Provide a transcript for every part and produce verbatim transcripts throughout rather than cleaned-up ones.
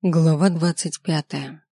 Глава двадцать пятая.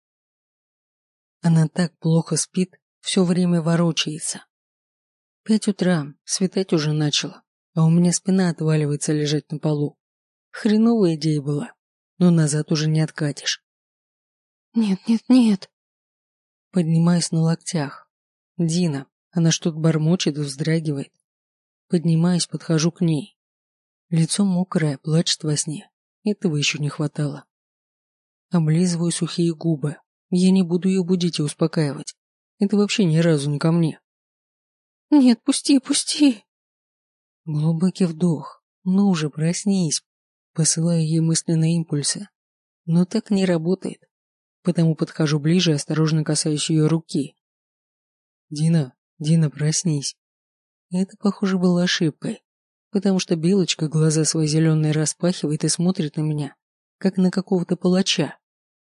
Она так плохо спит, все время ворочается. Пять утра, светать уже начало, а у меня спина отваливается лежать на полу. Хреновая идея была, но назад уже не откатишь. Нет, нет, нет. Поднимаюсь на локтях. Дина, она что-то бормочет и вздрагивает. Поднимаюсь, подхожу к ней. Лицо мокрое, плачет во сне. Этого еще не хватало. Облизываю сухие губы. Я не буду ее будить и успокаивать. Это вообще ни разу не ко мне. Нет, пусти, пусти. Глубокий вдох. Ну уже проснись. Посылаю ей мысленные импульсы. Но так не работает. Потому подхожу ближе и осторожно касаюсь ее руки. Дина, Дина, проснись. Это, похоже, было ошибкой. Потому что Белочка глаза свои зеленые распахивает и смотрит на меня, как на какого-то палача.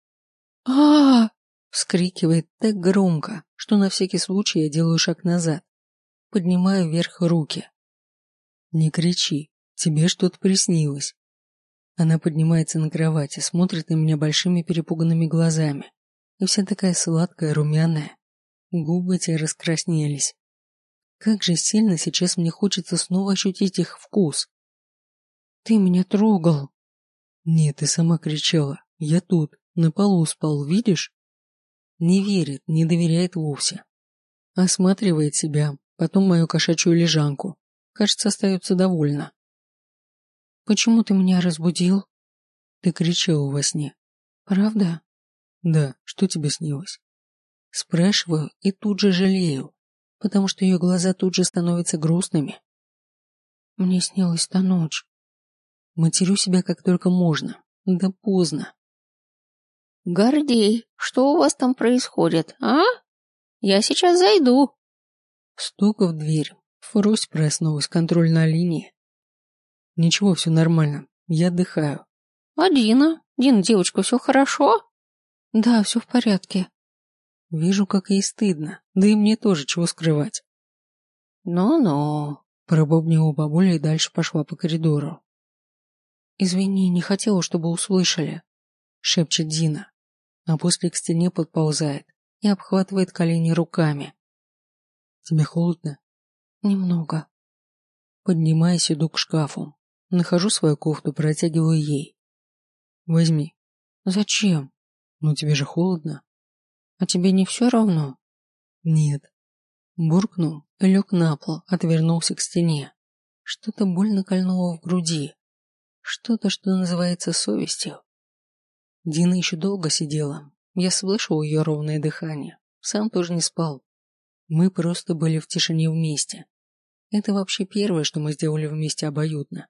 А, Вскрикивает так громко, что на всякий случай я делаю шаг назад. Поднимаю вверх руки. Не кричи, тебе что-то приснилось. Она поднимается на кровати, смотрит на меня большими перепуганными глазами. И вся такая сладкая, румяная. Губы те раскраснелись. Как же сильно сейчас мне хочется снова ощутить их вкус. ты меня трогал. Нет, ты сама кричала. Я тут, на полу спал, видишь? Не верит, не доверяет вовсе. Осматривает себя, потом мою кошачью лежанку. Кажется, остается довольна. Почему ты меня разбудил? Ты кричала во сне. Правда? Да, что тебе снилось? Спрашиваю и тут же жалею, потому что ее глаза тут же становятся грустными. Мне снилась та ночь. Матерю себя как только можно. Да поздно. Гордей, что у вас там происходит, а? Я сейчас зайду. Стука в дверь. Фрось проснулась, контроль на линии. Ничего, все нормально. Я отдыхаю. А Дина? Дина, девочка, все хорошо? Да, все в порядке. Вижу, как ей стыдно. Да и мне тоже, чего скрывать. Ну-ну. Пробубнила бабуля и дальше пошла по коридору. Извини, не хотела, чтобы услышали. Шепчет Дина, а после к стене подползает и обхватывает колени руками. Тебе холодно? Немного. Поднимаюсь, иду к шкафу. Нахожу свою кофту, протягиваю ей. Возьми. Зачем? Ну тебе же холодно. А тебе не все равно? Нет. Буркнул, лег на пол, отвернулся к стене. Что-то больно кольнуло в груди. Что-то, что называется совестью. Дина еще долго сидела. Я слышал ее ровное дыхание. Сам тоже не спал. Мы просто были в тишине вместе. Это вообще первое, что мы сделали вместе обоюдно.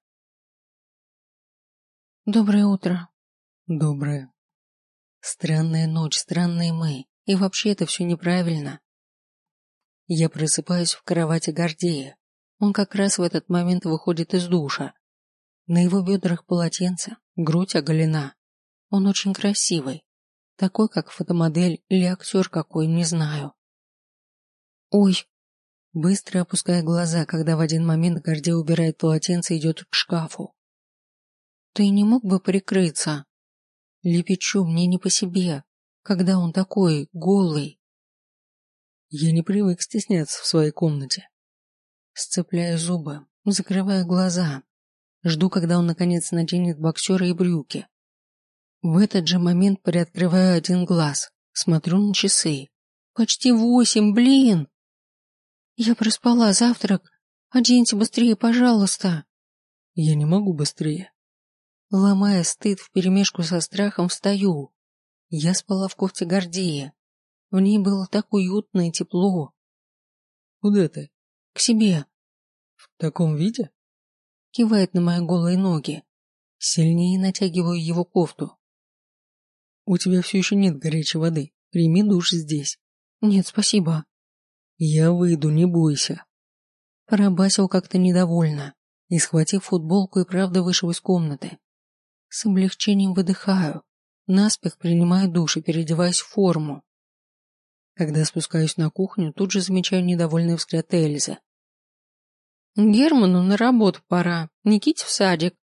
Доброе утро. Доброе. Странная ночь, странные мы. И вообще это все неправильно. Я просыпаюсь в кровати Гордея. Он как раз в этот момент выходит из душа. На его бедрах полотенце, грудь оголена. Он очень красивый. Такой, как фотомодель или актер какой, не знаю. Ой, Быстро опуская глаза, когда в один момент Гордей убирает полотенце и идет к шкафу. ты не мог бы прикрыться? Лепечу, мне не по себе, когда он такой, голый. Я не привык стесняться в своей комнате. Сцепляю зубы, закрываю глаза. Жду, когда он наконец наденет боксеры и брюки. В этот же момент приоткрываю один глаз, смотрю на часы. Почти восемь, блин! Я проспала завтрак. Оденьте быстрее, пожалуйста. Я не могу быстрее. Ломая стыд вперемешку со страхом, встаю. Я спала в кофте Гордея. В ней было так уютно и тепло. Куда ты? К себе. В таком виде? Кивает на мои голые ноги. Сильнее натягиваю его кофту. У тебя все еще нет горячей воды. Прими душ здесь. Нет, спасибо. Я выйду, не бойся. Пробасил как-то недовольно и, схватив футболку, и правда вышел из комнаты. С облегчением выдыхаю, наспех принимаю душ и переодеваюсь в форму. Когда спускаюсь на кухню, тут же замечаю недовольный взгляд Эльзы. Герману на работу пора, Никите в садик.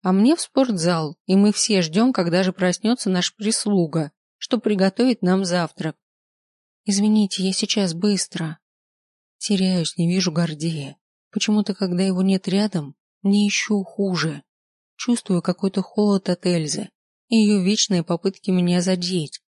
А мне в спортзал, и мы все ждем, когда же проснется наш прислуга, чтобы приготовить нам завтрак. Извините, я сейчас быстро. Теряюсь, не вижу Гордея. Почему-то, когда его нет рядом, мне еще хуже. Чувствую какой-то холод от Эльзы и ее вечные попытки меня задеть.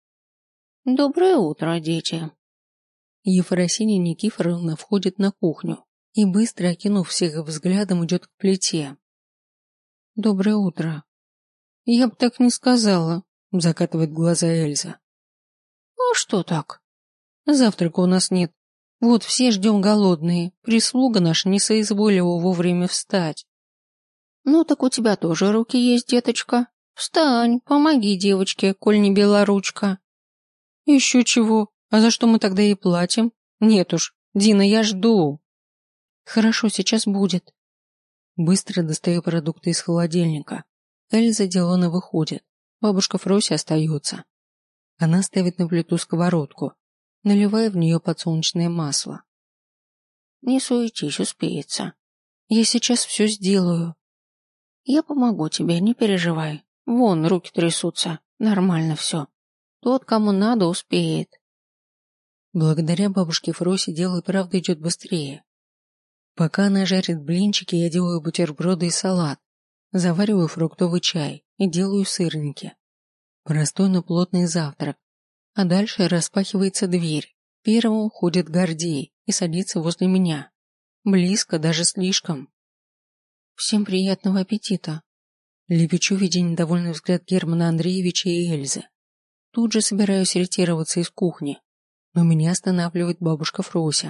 Доброе утро, дети. Ефросинья Никифоровна входит на кухню и, быстро окинув всех взглядом, идет к плите. Доброе утро. Я бы так не сказала, закатывает глаза Эльза. А что так? Завтрака у нас нет. Вот все ждем голодные. Прислуга наша не соизволила вовремя встать. Ну так у тебя тоже руки есть, деточка. Встань, помоги девочке, коль не белоручка. Еще чего? А за что мы тогда ей платим? Нет уж, Дина, я жду. Хорошо, сейчас будет. Быстро достаю продукты из холодильника. Эльза делано выходит. Бабушка Фрося остается. Она ставит на плиту сковородку, наливая в нее подсолнечное масло. Не суетись, успеется. Я сейчас все сделаю. Я помогу тебе, не переживай. Вон, руки трясутся. Нормально все. Тот, кому надо, успеет. Благодаря бабушке Фросе дело и правда идет быстрее. Пока она жарит блинчики, я делаю бутерброды и салат, завариваю фруктовый чай и делаю сырники. Простой, но плотный завтрак. А дальше распахивается дверь. Первым входит Гордей и садится возле меня. Близко, даже слишком. Всем приятного аппетита. Лепечу, видя недовольный взгляд Германа Андреевича и Эльзы. Тут же собираюсь ретироваться из кухни, но меня останавливает бабушка Фрося.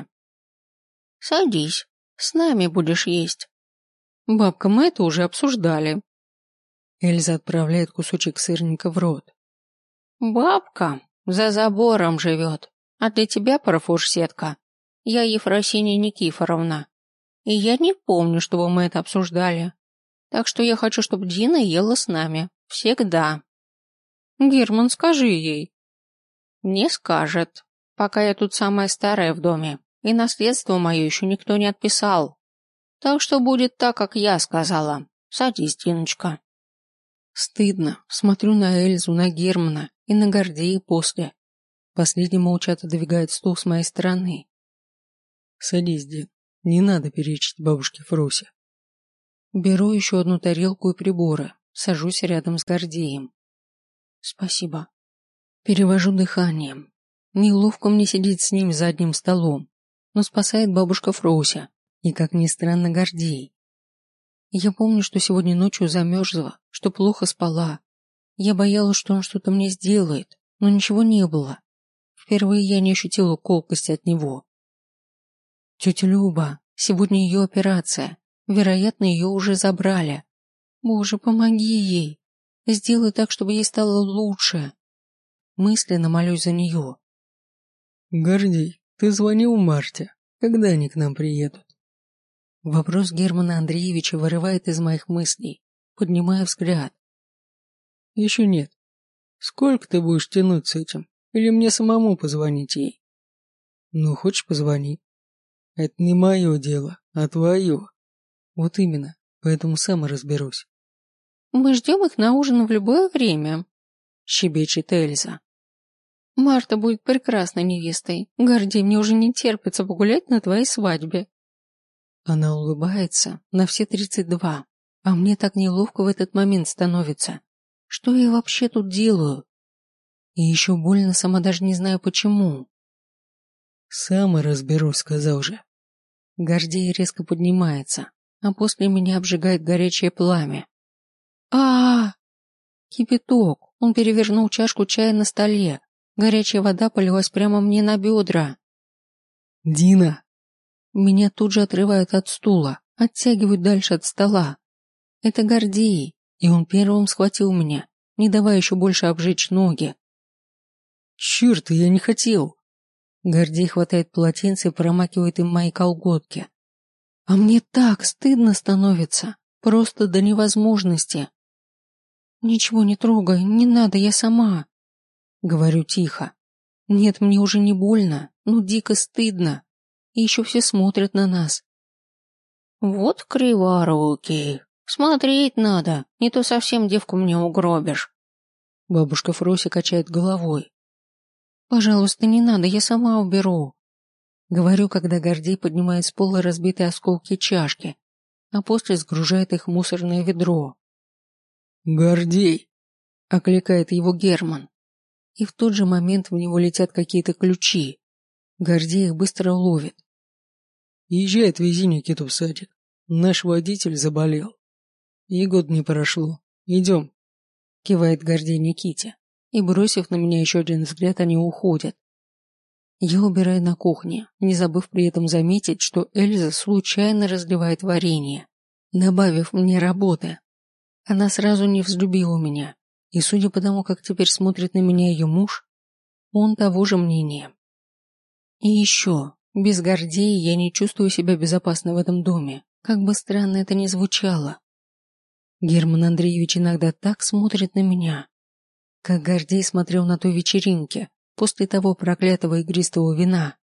Садись, с нами будешь есть. Бабка, мы это уже обсуждали. Эльза отправляет кусочек сырника в рот. Бабка за забором живет, а для тебя парфуш-сетка. Я Ефросинья Никифоровна. И я не помню, чтобы мы это обсуждали. Так что я хочу, чтобы Дина ела с нами. Всегда. Герман, скажи ей. Не скажет, пока я тут самая старая в доме, и наследство мое еще никто не отписал. Так что будет так, как я сказала. Садись, Диночка. Стыдно. Смотрю на Эльзу, на Германа и на Гордея после. Последний молча отодвигает стул с моей стороны. Садись, Дин. Не надо перечить бабушке Фросе. Беру еще одну тарелку и приборы. Сажусь рядом с Гордеем. Спасибо. Перевожу дыханием. Неловко мне сидеть с ним за одним столом, но спасает бабушка Фрося и, как ни странно, Гордей. Я помню, что сегодня ночью замерзла, что плохо спала. Я боялась, что он что-то мне сделает, но ничего не было. Впервые я не ощутила колкости от него. Тетя Люба, сегодня ее операция. Вероятно, ее уже забрали. Боже, помоги ей. Сделай так, чтобы ей стало лучше. Мысленно молюсь за нее. Гордей, ты звонил Марте. Когда они к нам приедут? Вопрос Германа Андреевича вырывает из моих мыслей, поднимая взгляд. Еще нет. Сколько ты будешь тянуть с этим? Или мне самому позвонить ей? Ну, хочешь, позвони. Это не мое дело, а твое. Вот именно, поэтому сам и разберусь. Мы ждем их на ужин в любое время, щебечет Эльза. Марта будет прекрасной невестой. Гордей, мне уже не терпится погулять на твоей свадьбе. Она улыбается на все тридцать два, а мне так неловко в этот момент становится. Что я вообще тут делаю? И еще больно, сама даже не знаю почему. Сам и разберусь, сказал же. Гордей резко поднимается, а после меня обжигает горячее пламя. А, -а, а Кипяток. Он перевернул чашку чая на столе. Горячая вода полилась прямо мне на бедра. Дина! Меня тут же отрывают от стула, оттягивают дальше от стола. Это Гордей, и он первым схватил меня, не давая еще больше обжечь ноги. Черт, я не хотел. Гордей хватает полотенце и промакивает им мои колготки. А мне так стыдно становится, просто до невозможности. Ничего не трогай, не надо, я сама. Говорю тихо. Нет, мне уже не больно, но дико стыдно. И еще все смотрят на нас. Вот криворукий, Смотреть надо, не то совсем девку мне угробишь. Бабушка Фрося качает головой. Пожалуйста, не надо, я сама уберу. Говорю, когда Гордей поднимает с пола разбитые осколки чашки, а после сгружает их в мусорное ведро. «Гордей!» — окликает его Герман. И в тот же момент в него летят какие-то ключи. Гордей их быстро ловит. «Езжай, отвези Никиту в садик. Наш водитель заболел. И год не прошло. Идем», — кивает Гордей Никите. И, бросив на меня еще один взгляд, они уходят. Я убираю на кухне, не забыв при этом заметить, что Эльза случайно разливает варенье, добавив мне работы. Она сразу не взлюбила меня, и судя по тому, как теперь смотрит на меня ее муж, он того же мнения. И еще, без Гордея я не чувствую себя безопасно в этом доме, как бы странно это ни звучало. Герман Андреевич иногда так смотрит на меня, как Гордей смотрел на той вечеринке после того проклятого игристого вина.